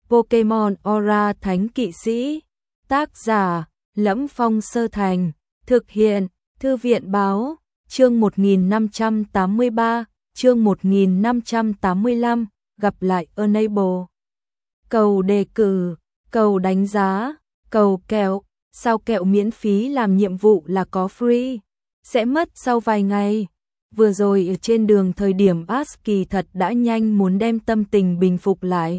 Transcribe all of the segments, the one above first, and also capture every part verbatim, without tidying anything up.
Pokemon Aura Thánh Kỵ Sĩ. Tác giả: Lẫm Phong Sơ Thành. Thực hiện: Thư viện Báo. Chương một nghìn năm trăm tám mươi ba, chương một nghìn năm trăm tám mươi lăm, gặp lại Enable. Cầu đề cử, cầu đánh giá, cầu kẹo, sao kẹo miễn phí làm nhiệm vụ là có free, sẽ mất sau vài ngày. Vừa rồi ở trên đường thời điểm Ash kỳ thật đã nhanh muốn đem tâm tình bình phục lại.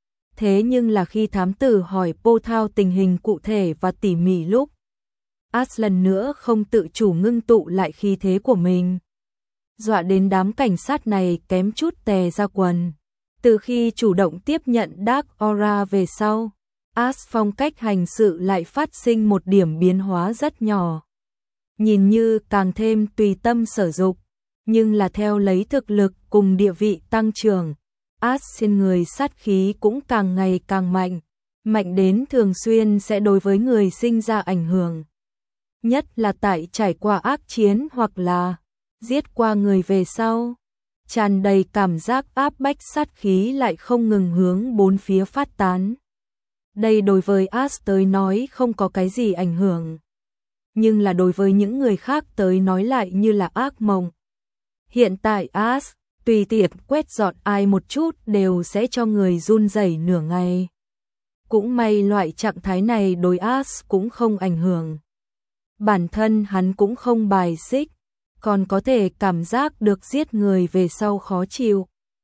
Thế nhưng là khi thám tử hỏi Po Thao tình hình cụ thể và tỉ mỉ lúc, Ash lần nữa không tự chủ ngưng tụ lại khí thế của mình. Dọa đến đám cảnh sát này kém chút tè ra quần. Từ khi chủ động tiếp nhận Dark Aura về sau, Ash phong cách hành sự lại phát sinh một điểm biến hóa rất nhỏ. Nhìn như càng thêm tùy tâm sở dục, nhưng là theo lấy thực lực cùng địa vị tăng trưởng, Ash trên người sát khí cũng càng ngày càng mạnh, mạnh đến thường xuyên sẽ đối với người sinh ra ảnh hưởng. Nhất là tại trải qua ác chiến hoặc là giết qua người về sau, tràn đầy cảm giác áp bách sát khí lại không ngừng hướng bốn phía phát tán. Đây đối với Ash tới nói không có cái gì ảnh hưởng, nhưng là đối với những người khác tới nói lại như là ác mộng. Hiện tại Ash tùy tiện quét dọn ai một chút đều sẽ cho người run rẩy nửa ngày. Cũng may loại trạng thái này đối Ash cũng không ảnh hưởng. Bản thân hắn cũng không bài xích, còn có thể cảm giác được giết người về sau khó chịu.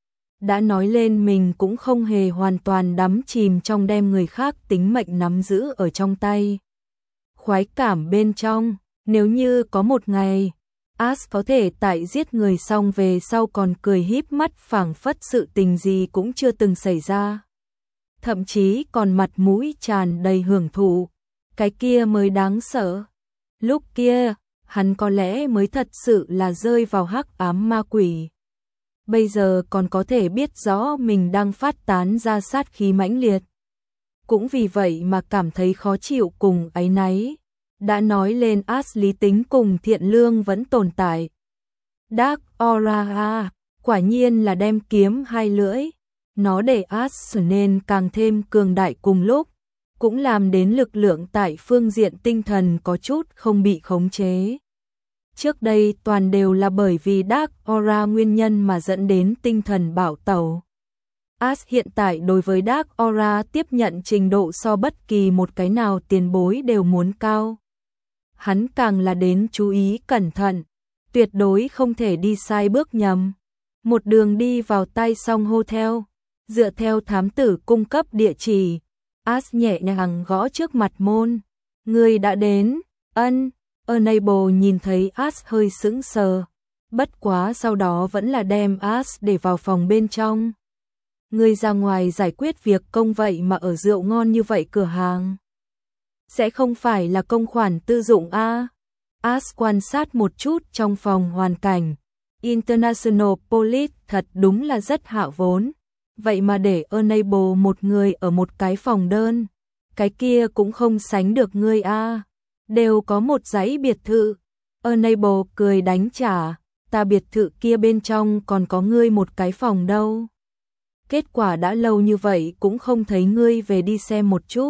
Đã nói lên mình cũng không hề hoàn toàn đắm chìm trong đem người khác tính mệnh nắm giữ ở trong tay. Khoái cảm bên trong, nếu như có một ngày, Ash có thể tại giết người xong về sau còn cười híp mắt phảng phất sự tình gì cũng chưa từng xảy ra. Thậm chí còn mặt mũi tràn đầy hưởng thụ, cái kia mới đáng sợ. Lúc kia, hắn có lẽ mới thật sự là rơi vào hắc ám ma quỷ. Bây giờ còn có thể biết rõ mình đang phát tán ra sát khí mãnh liệt. Cũng vì vậy mà cảm thấy khó chịu cùng áy náy. Đã nói lên Ash lý tính cùng thiện lương vẫn tồn tại. Dark Aura, quả nhiên là đem kiếm hai lưỡi. Nó để Ash trở nên càng thêm cường đại cùng lúc, cũng làm đến lực lượng tại phương diện tinh thần có chút không bị khống chế. Trước đây toàn đều là bởi vì Dark Aura nguyên nhân mà dẫn đến tinh thần bạo tẩu. Ash hiện tại đối với Dark Aura tiếp nhận trình độ so bất kỳ một cái nào tiền bối đều muốn cao. Hắn càng là đến chú ý cẩn thận, tuyệt đối không thể đi sai bước nhầm. Một đường đi vào Tai Song Hotel, dựa theo thám tử cung cấp địa chỉ, Ash nhẹ nhàng gõ trước mặt môn. Người đã đến, ân. Enable nhìn thấy Ash hơi sững sờ, bất quá sau đó vẫn là đem Ash để vào phòng bên trong. Người ra ngoài giải quyết việc công vậy mà ở rượu ngon như vậy cửa hàng. Sẽ không phải là công khoản tư dụng a? À? Ash quan sát một chút trong phòng hoàn cảnh. International Police thật đúng là rất hạ vốn. Vậy mà để Enable một người ở một cái phòng đơn, cái kia cũng không sánh được ngươi a. À. Đều có một dãy biệt thự. Enable cười đánh trả, ta biệt thự kia bên trong còn có ngươi một cái phòng đâu. Kết quả đã lâu như vậy cũng không thấy ngươi về đi xem một chút.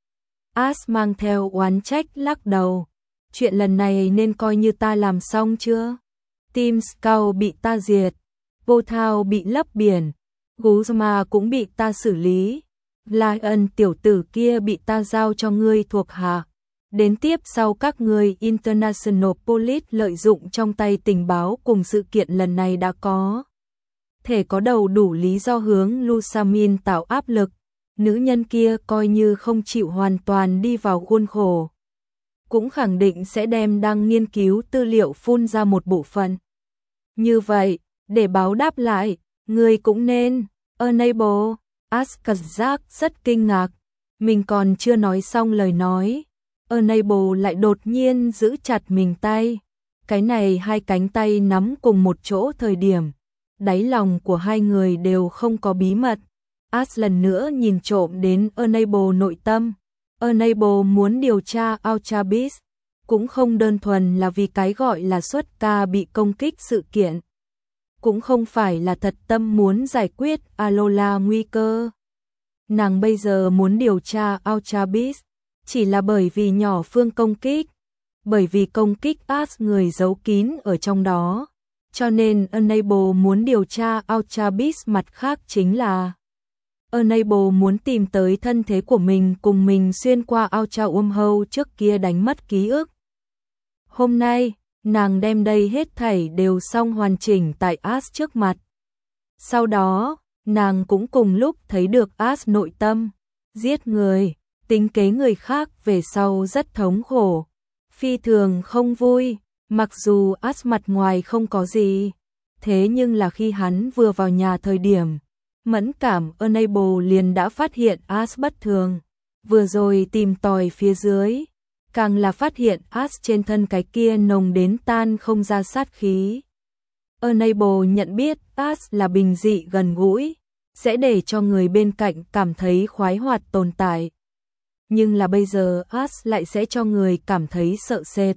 Ash mang theo oán trách lắc đầu. Chuyện lần này nên coi như ta làm xong chưa? Team Scout bị ta diệt, Po Thao bị lấp biển, Guzma cũng bị ta xử lý, Lion tiểu tử kia bị ta giao cho ngươi thuộc hạ. Đến tiếp sau các ngươi International Police lợi dụng trong tay tình báo cùng sự kiện lần này đã có thể có đầu đủ lý do hướng Lusamin tạo áp lực. Nữ nhân kia coi như không chịu hoàn toàn đi vào khuôn khổ, cũng khẳng định sẽ đem đang nghiên cứu tư liệu phun ra một bộ phận. Như vậy, để báo đáp lại, ngươi cũng nên. Enable, Ash cảm giác rất kinh ngạc, mình còn chưa nói xong lời nói. Enable lại đột nhiên giữ chặt mình tay. Cái này hai cánh tay nắm cùng một chỗ thời điểm, đáy lòng của hai người đều không có bí mật. Ash lần nữa nhìn trộm đến Enable nội tâm. Enable muốn điều tra Ultra Beast, cũng không đơn thuần là vì cái gọi là xuất ca bị công kích sự kiện. Cũng không phải là thật tâm muốn giải quyết Alola nguy cơ. nàng bây giờ muốn điều tra Ultra Beast, chỉ là bởi vì nhỏ Phương công kích, bởi vì công kích Ash người giấu kín ở trong đó, cho nên Unable muốn điều tra Ultra Beast. Mặt khác chính là Unable muốn tìm tới thân thế của mình cùng mình xuyên qua Ultra Wormhole trước kia đánh mất ký ức. Hôm nay, nàng đem đây hết thảy đều xong hoàn chỉnh tại Ash trước mặt. Sau đó, nàng cũng cùng lúc thấy được Ash nội tâm, giết người, tính kế người khác về sau rất thống khổ, phi thường không vui, mặc dù Ash mặt ngoài không có gì, thế nhưng là khi hắn vừa vào nhà thời điểm, mẫn cảm Unable liền đã phát hiện Ash bất thường, vừa rồi tìm tòi phía dưới, càng là phát hiện Ash trên thân cái kia nồng đến tan không ra sát khí. Unable nhận biết Ash là bình dị gần gũi, sẽ để cho người bên cạnh cảm thấy khoái hoạt tồn tại. Nhưng là bây giờ Ash lại sẽ cho người cảm thấy sợ sệt.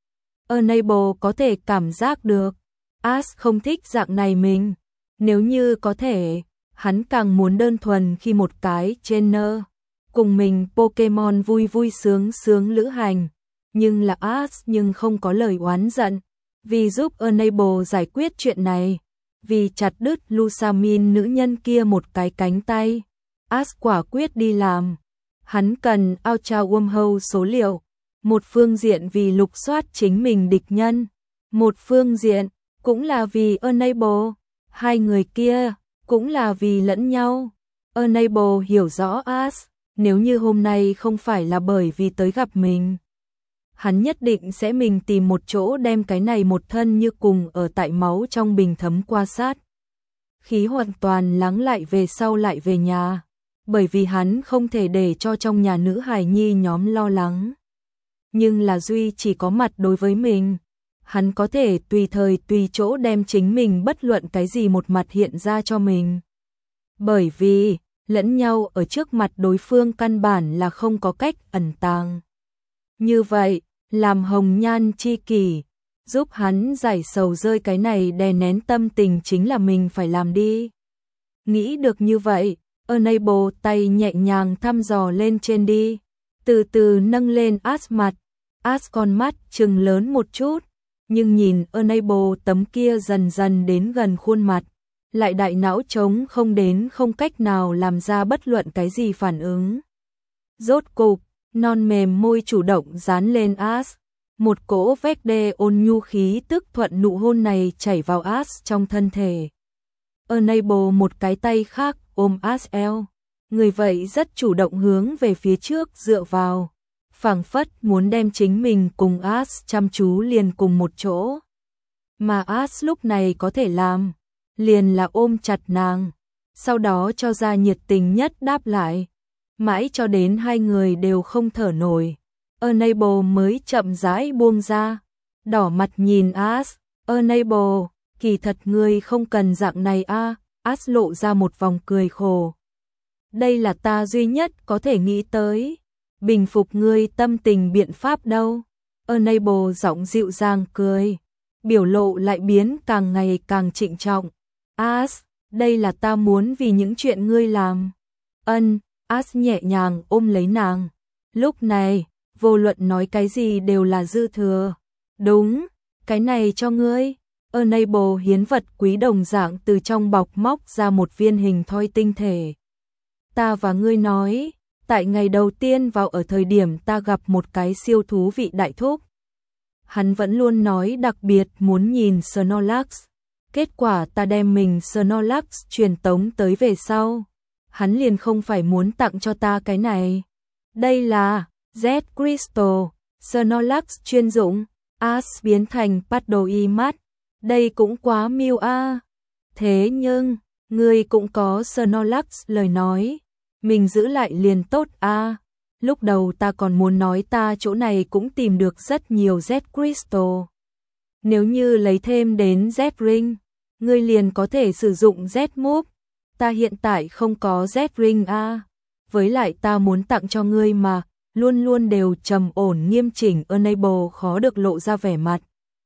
Unable có thể cảm giác được, Ash không thích dạng này mình. Nếu như có thể, hắn càng muốn đơn thuần khi một cái trainer cùng mình Pokemon vui vui sướng sướng lữ hành. Nhưng là Ash nhưng không có lời oán giận, vì giúp Unable giải quyết chuyện này, vì chặt đứt Lusamin nữ nhân kia một cái cánh tay. Ash quả quyết đi làm. Hắn cần Ultra Wormhole số liệu, một phương diện vì lục soát chính mình địch nhân, một phương diện cũng là vì Unable, hai người kia cũng là vì lẫn nhau. Unable hiểu rõ Ash, nếu như hôm nay không phải là bởi vì tới gặp mình, hắn nhất định sẽ mình tìm một chỗ đem cái này một thân như cùng ở tại máu trong bình thấm qua sát. Khí hoàn toàn lắng lại về sau lại về nhà, bởi vì hắn không thể để cho trong nhà nữ hài nhi nhóm lo lắng. Nhưng là Duy chỉ có mặt đối với mình, hắn có thể tùy thời tùy chỗ đem chính mình bất luận cái gì một mặt hiện ra cho mình. Bởi vì, lẫn nhau ở trước mặt đối phương căn bản là không có cách ẩn tàng. Như vậy, làm hồng nhan chi kỷ, giúp hắn giải sầu rơi cái này đè nén tâm tình chính là mình phải làm đi. Nghĩ được như vậy, Unable tay nhẹ nhàng thăm dò lên trên đi, từ từ nâng lên Ash mặt. Ash con mắt trừng lớn một chút, nhưng nhìn Unable tấm kia dần dần đến gần khuôn mặt, lại đại não trống không đến không cách nào làm ra bất luận cái gì phản ứng. Rốt cục, non mềm môi chủ động dán lên Ash, một cỗ vét đê ôn nhu khí tức thuận nụ hôn này chảy vào Ash trong thân thể. Unable một cái tay khác ôm Ash eo, người vậy rất chủ động hướng về phía trước dựa vào, phảng phất muốn đem chính mình cùng Ash chăm chú liền cùng một chỗ. Mà Ash lúc này có thể làm, liền là ôm chặt nàng, sau đó cho ra nhiệt tình nhất đáp lại, mãi cho đến hai người đều không thở nổi. Unable mới chậm rãi buông ra, đỏ mặt nhìn Ash. Unable, kỳ thật ngươi không cần dạng này a. À. Ash lộ ra một vòng cười khổ. Đây là ta duy nhất có thể nghĩ tới, bình phục ngươi tâm tình biện pháp đâu. Unable giọng dịu dàng cười, biểu lộ lại biến càng ngày càng trịnh trọng. Ash, đây là ta muốn vì những chuyện ngươi làm. Ân, Ash nhẹ nhàng ôm lấy nàng. Lúc này, vô luận nói cái gì đều là dư thừa. Đúng, cái này cho ngươi. Unable hiến vật quý đồng dạng từ trong bọc móc ra một viên hình thoi tinh thể. Ta và ngươi nói, tại ngày đầu tiên vào ở thời điểm ta gặp một cái siêu thú vị đại thúc. Hắn vẫn luôn nói đặc biệt muốn nhìn Snorlax. Kết quả ta đem mình Snorlax truyền tống tới về sau. Hắn liền không phải muốn tặng cho ta cái này. Đây là Z Crystal, Snorlax chuyên dụng. Ash biến thành Padoimat. Đây cũng quá miêu a. À. Thế nhưng, ngươi cũng có Snorlax lời nói. Mình giữ lại liền tốt a. À. Lúc đầu ta còn muốn nói ta chỗ này cũng tìm được rất nhiều Z Crystal. Nếu như lấy thêm đến Z Ring, ngươi liền có thể sử dụng Z Move. Ta hiện tại không có Z Ring a. À. Với lại ta muốn tặng cho ngươi mà, luôn luôn đều trầm ổn nghiêm chỉnh. Unable khó được lộ ra vẻ mặt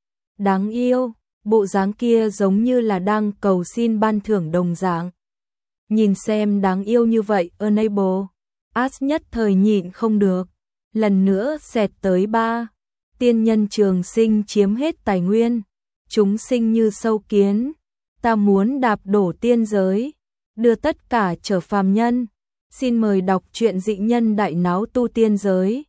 đáng yêu, bộ dáng kia giống như là đang cầu xin ban thưởng đồng dạng. nhìn xem đáng yêu như vậy, Unable. As nhất thời nhịn không được, lần nữa xẹt tới ba. Tiên nhân trường sinh chiếm hết tài nguyên, chúng sinh như sâu kiến, ta muốn đạp đổ tiên giới, đưa tất cả trở phàm nhân. Xin mời đọc truyện Dị Nhân Đại Náo Tu Tiên Giới.